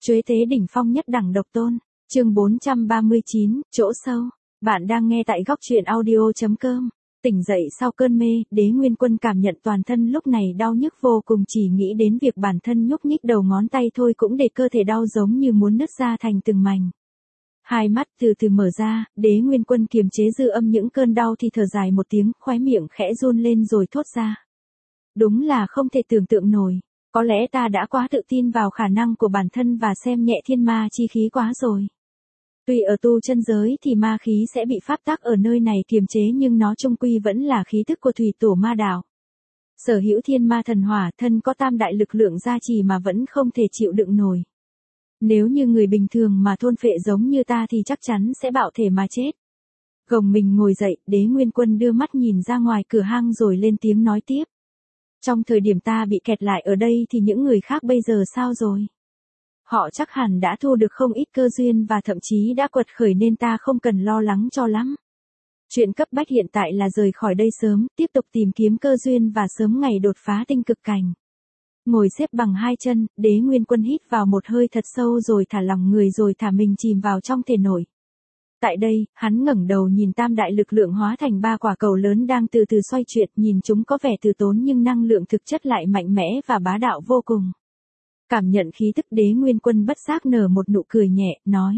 Chuế tế đỉnh phong nhất đẳng độc tôn, chương 439, chỗ sâu. Bạn đang nghe tại góc truyện audio.com. Tỉnh dậy sau cơn mê, Đế Nguyên Quân cảm nhận toàn thân lúc này đau nhức vô cùng, chỉ nghĩ đến việc bản thân nhúc nhích đầu ngón tay thôi cũng để cơ thể đau giống như muốn nứt ra thành từng mảnh. Hai mắt từ từ mở ra, Đế Nguyên Quân kiềm chế dư âm những cơn đau thì thở dài một tiếng, khóe miệng khẽ run lên rồi thốt ra. Đúng là không thể tưởng tượng nổi. Có lẽ ta đã quá tự tin vào khả năng của bản thân và xem nhẹ thiên ma chi khí quá rồi. Tuy ở tu chân giới thì ma khí sẽ bị pháp tắc ở nơi này kiềm chế nhưng nó chung quy vẫn là khí tức của thủy tổ ma đạo. Sở hữu thiên ma thần hỏa, thân có tam đại lực lượng gia trì mà vẫn không thể chịu đựng nổi. Nếu như người bình thường mà thôn phệ giống như ta thì chắc chắn sẽ bạo thể mà chết. Gồng mình ngồi dậy, Đế Nguyên Quân đưa mắt nhìn ra ngoài cửa hang rồi lên tiếng nói tiếp. Trong thời điểm ta bị kẹt lại ở đây thì những người khác bây giờ sao rồi? Họ chắc hẳn đã thu được không ít cơ duyên và thậm chí đã quật khởi nên ta không cần lo lắng cho lắm. Chuyện cấp bách hiện tại là rời khỏi đây sớm, tiếp tục tìm kiếm cơ duyên và sớm ngày đột phá tinh cực cảnh. Ngồi xếp bằng hai chân, Đế Nguyên Quân hít vào một hơi thật sâu rồi thả lỏng người rồi thả mình chìm vào trong thể nội. Tại đây, hắn ngẩng đầu nhìn tam đại lực lượng hóa thành ba quả cầu lớn đang từ từ xoay chuyển, nhìn chúng có vẻ từ tốn nhưng năng lượng thực chất lại mạnh mẽ và bá đạo vô cùng. Cảm nhận khí tức, Đế Nguyên Quân bất giác nở một nụ cười nhẹ, nói.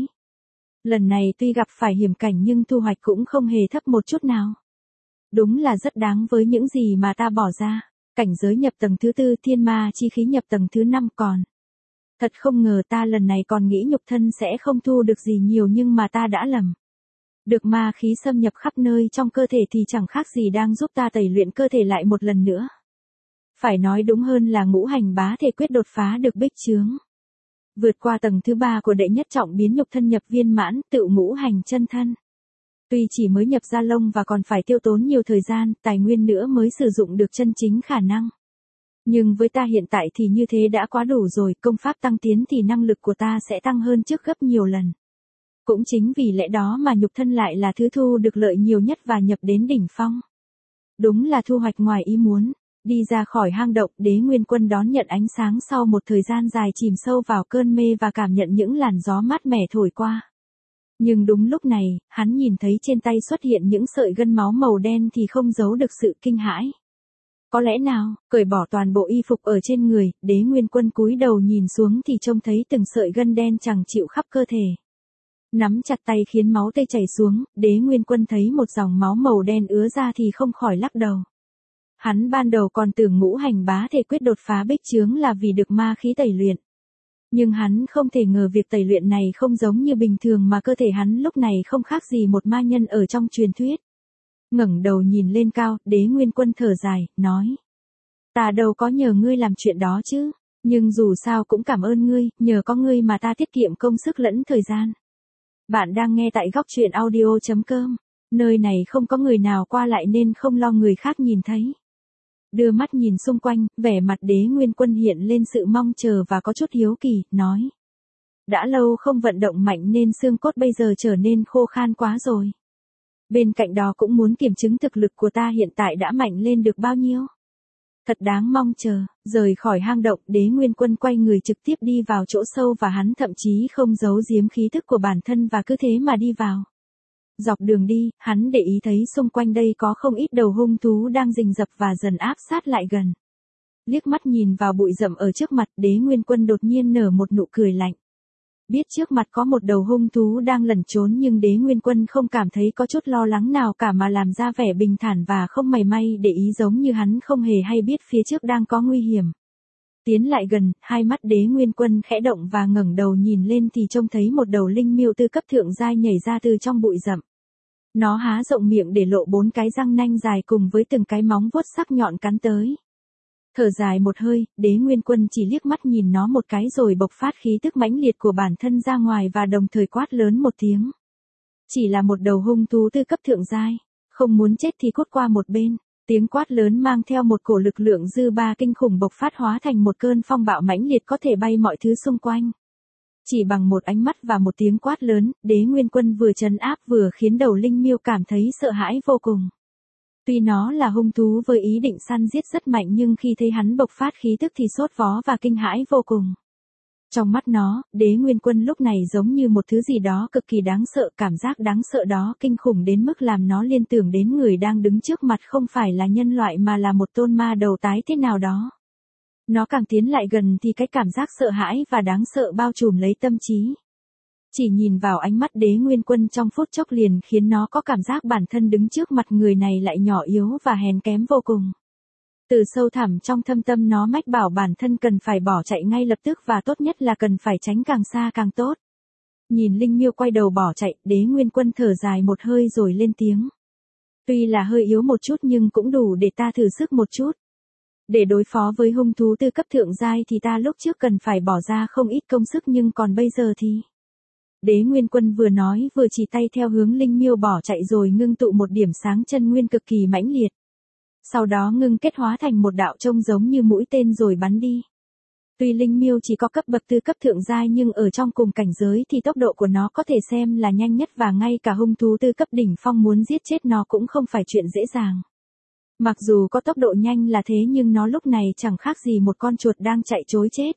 Lần này tuy gặp phải hiểm cảnh nhưng thu hoạch cũng không hề thấp một chút nào. Đúng là rất đáng với những gì mà ta bỏ ra. Cảnh giới nhập tầng thứ 4, thiên ma chi khí nhập tầng thứ 5 còn. Thật không ngờ ta lần này còn nghĩ nhục thân sẽ không thu được gì nhiều nhưng mà ta đã lầm. Được ma khí xâm nhập khắp nơi trong cơ thể thì chẳng khác gì đang giúp ta tẩy luyện cơ thể lại một lần nữa. Phải nói đúng hơn là ngũ hành bá thể quyết đột phá được bích chướng. Vượt qua tầng thứ 3 của đệ nhất trọng biến nhục thân nhập viên mãn, tự ngũ hành chân thân. Tuy chỉ mới nhập ra lông và còn phải tiêu tốn nhiều thời gian, tài nguyên nữa mới sử dụng được chân chính khả năng. Nhưng với ta hiện tại thì như thế đã quá đủ rồi, công pháp tăng tiến thì năng lực của ta sẽ tăng hơn trước gấp nhiều lần. Cũng chính vì lẽ đó mà nhục thân lại là thứ thu được lợi nhiều nhất và nhập đến đỉnh phong. Đúng là thu hoạch ngoài ý muốn. Đi ra khỏi hang động, Đế Nguyên Quân đón nhận ánh sáng sau một thời gian dài chìm sâu vào cơn mê và cảm nhận những làn gió mát mẻ thổi qua. Nhưng đúng lúc này, hắn nhìn thấy trên tay xuất hiện những sợi gân máu màu đen thì không giấu được sự kinh hãi. Có lẽ nào, cởi bỏ toàn bộ y phục ở trên người, Đế Nguyên Quân cúi đầu nhìn xuống thì trông thấy từng sợi gân đen chẳng chịu khắp cơ thể. Nắm chặt tay khiến máu tươi chảy xuống, Đế Nguyên Quân thấy một dòng máu màu đen ứa ra thì không khỏi lắc đầu. Hắn ban đầu còn tưởng ngũ hành bá thể quyết đột phá bích chướng là vì được ma khí tẩy luyện. Nhưng hắn không thể ngờ việc tẩy luyện này không giống như bình thường mà cơ thể hắn lúc này không khác gì một ma nhân ở trong truyền thuyết. Ngẩng đầu nhìn lên cao, Đế Nguyên Quân thở dài, nói. Ta đâu có nhờ ngươi làm chuyện đó chứ, nhưng dù sao cũng cảm ơn ngươi, nhờ có ngươi mà ta tiết kiệm công sức lẫn thời gian. Bạn đang nghe tại góc truyện audio.com, nơi này không có người nào qua lại nên không lo người khác nhìn thấy. Đưa mắt nhìn xung quanh, vẻ mặt Đế Nguyên Quân hiện lên sự mong chờ và có chút hiếu kỳ, nói. Đã lâu không vận động mạnh nên xương cốt bây giờ trở nên khô khan quá rồi. Bên cạnh đó cũng muốn kiểm chứng thực lực của ta hiện tại đã mạnh lên được bao nhiêu. Thật đáng mong chờ, rời khỏi hang động, Đế Nguyên Quân quay người trực tiếp đi vào chỗ sâu và hắn thậm chí không giấu giếm khí thức của bản thân và cứ thế mà đi vào. Dọc đường đi, hắn để ý thấy xung quanh đây có không ít đầu hung thú đang rình rập và dần áp sát lại gần. Liếc mắt nhìn vào bụi rậm ở trước mặt, Đế Nguyên Quân đột nhiên nở một nụ cười lạnh. Biết trước mặt có một đầu hung thú đang lẩn trốn nhưng Đế Nguyên Quân không cảm thấy có chút lo lắng nào cả mà làm ra vẻ bình thản và không mảy may để ý giống như hắn không hề hay biết phía trước đang có nguy hiểm. Tiến lại gần, hai mắt Đế Nguyên Quân khẽ động và ngẩng đầu nhìn lên thì trông thấy một đầu linh miêu tư cấp thượng giai nhảy ra từ trong bụi rậm. Nó há rộng miệng để lộ 4 cái răng nanh dài cùng với từng cái móng vuốt sắc nhọn cắn tới. Thở dài một hơi, Đế Nguyên Quân chỉ liếc mắt nhìn nó một cái rồi bộc phát khí tức mãnh liệt của bản thân ra ngoài và đồng thời quát lớn một tiếng. Chỉ là một đầu hung thú tư cấp thượng giai, không muốn chết thì cút qua một bên. Tiếng quát lớn mang theo một cổ lực lượng dư ba kinh khủng bộc phát hóa thành một cơn phong bạo mãnh liệt có thể bay mọi thứ xung quanh. Chỉ bằng một ánh mắt và một tiếng quát lớn, Đế Nguyên Quân vừa trấn áp vừa khiến đầu linh miêu cảm thấy sợ hãi vô cùng. Tuy nó là hung thú với ý định săn giết rất mạnh nhưng khi thấy hắn bộc phát khí tức thì sốt vó và kinh hãi vô cùng. Trong mắt nó, Đế Nguyên Quân lúc này giống như một thứ gì đó cực kỳ đáng sợ, cảm giác đáng sợ đó kinh khủng đến mức làm nó liên tưởng đến người đang đứng trước mặt không phải là nhân loại mà là một tôn ma đầu tái thế nào đó. Nó càng tiến lại gần thì cái cảm giác sợ hãi và đáng sợ bao trùm lấy tâm trí. Chỉ nhìn vào ánh mắt Đế Nguyên Quân trong phút chốc liền khiến nó có cảm giác bản thân đứng trước mặt người này lại nhỏ yếu và hèn kém vô cùng. Từ sâu thẳm trong thâm tâm nó mách bảo bản thân cần phải bỏ chạy ngay lập tức và tốt nhất là cần phải tránh càng xa càng tốt. Nhìn Linh Miêu quay đầu bỏ chạy, Đế Nguyên Quân thở dài một hơi rồi lên tiếng. Tuy là hơi yếu một chút nhưng cũng đủ để ta thử sức một chút. Để đối phó với hung thú tư cấp thượng giai thì ta lúc trước cần phải bỏ ra không ít công sức nhưng còn bây giờ thì... Đế Nguyên Quân vừa nói vừa chỉ tay theo hướng Linh Miêu bỏ chạy rồi ngưng tụ một điểm sáng chân nguyên cực kỳ mãnh liệt. Sau đó ngưng kết hóa thành một đạo trông giống như mũi tên rồi bắn đi. Tuy Linh Miêu chỉ có cấp bậc tư cấp thượng giai nhưng ở trong cùng cảnh giới thì tốc độ của nó có thể xem là nhanh nhất và ngay cả hung thú tư cấp đỉnh phong muốn giết chết nó cũng không phải chuyện dễ dàng. Mặc dù có tốc độ nhanh là thế nhưng nó lúc này chẳng khác gì một con chuột đang chạy trối chết.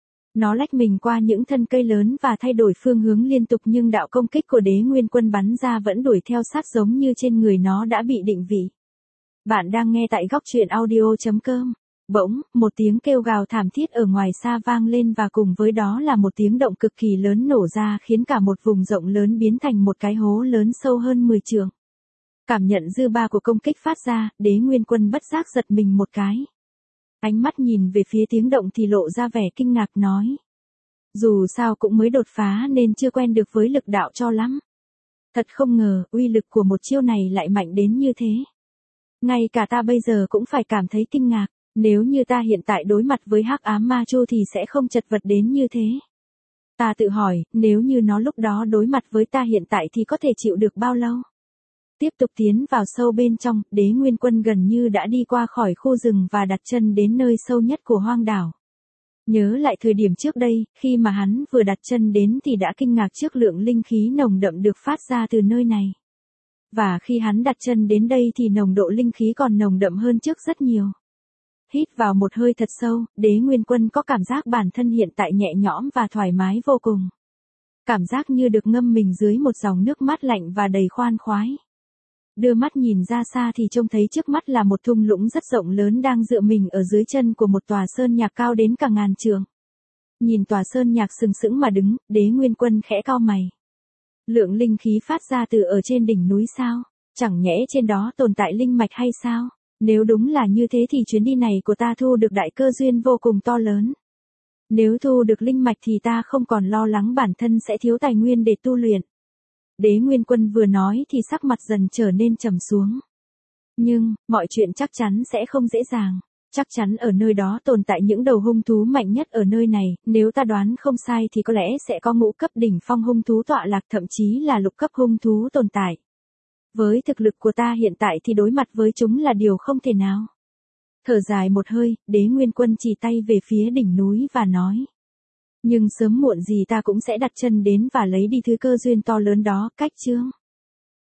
Nó lách mình qua những thân cây lớn và thay đổi phương hướng liên tục nhưng đạo công kích của Đế Nguyên Quân bắn ra vẫn đuổi theo sát giống như trên người nó đã bị định vị. Bạn đang nghe tại góc truyện audio.com. Bỗng, một tiếng kêu gào thảm thiết ở ngoài xa vang lên và cùng với đó là một tiếng động cực kỳ lớn nổ ra khiến cả một vùng rộng lớn biến thành một cái hố lớn sâu hơn 10 trượng. Cảm nhận dư ba của công kích phát ra, Đế Nguyên Quân bất giác giật mình một cái. Ánh mắt nhìn về phía tiếng động thì lộ ra vẻ kinh ngạc nói. Dù sao cũng mới đột phá nên chưa quen được với lực đạo cho lắm. Thật không ngờ, uy lực của một chiêu này lại mạnh đến như thế. Ngay cả ta bây giờ cũng phải cảm thấy kinh ngạc, nếu như ta hiện tại đối mặt với Hắc Ám Ma Chu thì sẽ không chật vật đến như thế. Ta tự hỏi, nếu như nó lúc đó đối mặt với ta hiện tại thì có thể chịu được bao lâu? Tiếp tục tiến vào sâu bên trong, Đế Nguyên Quân gần như đã đi qua khỏi khu rừng và đặt chân đến nơi sâu nhất của hoang đảo. Nhớ lại thời điểm trước đây, khi mà hắn vừa đặt chân đến thì đã kinh ngạc trước lượng linh khí nồng đậm được phát ra từ nơi này. Và khi hắn đặt chân đến đây thì nồng độ linh khí còn nồng đậm hơn trước rất nhiều. Hít vào một hơi thật sâu, Đế Nguyên Quân có cảm giác bản thân hiện tại nhẹ nhõm và thoải mái vô cùng. Cảm giác như được ngâm mình dưới một dòng nước mát lạnh và đầy khoan khoái. Đưa mắt nhìn ra xa thì trông thấy trước mắt là một thung lũng rất rộng lớn đang dựa mình ở dưới chân của một tòa sơn nhạc cao đến cả ngàn trượng. Nhìn tòa sơn nhạc sừng sững mà đứng, Đế Nguyên Quân khẽ cau mày. Lượng linh khí phát ra từ ở trên đỉnh núi sao? Chẳng nhẽ trên đó tồn tại linh mạch hay sao? Nếu đúng là như thế thì chuyến đi này của ta thu được đại cơ duyên vô cùng to lớn. Nếu thu được linh mạch thì ta không còn lo lắng bản thân sẽ thiếu tài nguyên để tu luyện. Đế Nguyên Quân vừa nói thì sắc mặt dần trở nên trầm xuống. Nhưng, mọi chuyện chắc chắn sẽ không dễ dàng. Chắc chắn ở nơi đó tồn tại những đầu hung thú mạnh nhất ở nơi này, nếu ta đoán không sai thì có lẽ sẽ có ngũ cấp đỉnh phong hung thú tọa lạc thậm chí là lục cấp hung thú tồn tại. Với thực lực của ta hiện tại thì đối mặt với chúng là điều không thể nào. Thở dài một hơi, Đế Nguyên Quân chỉ tay về phía đỉnh núi và nói. Nhưng sớm muộn gì ta cũng sẽ đặt chân đến và lấy đi thứ cơ duyên to lớn đó, cách chương.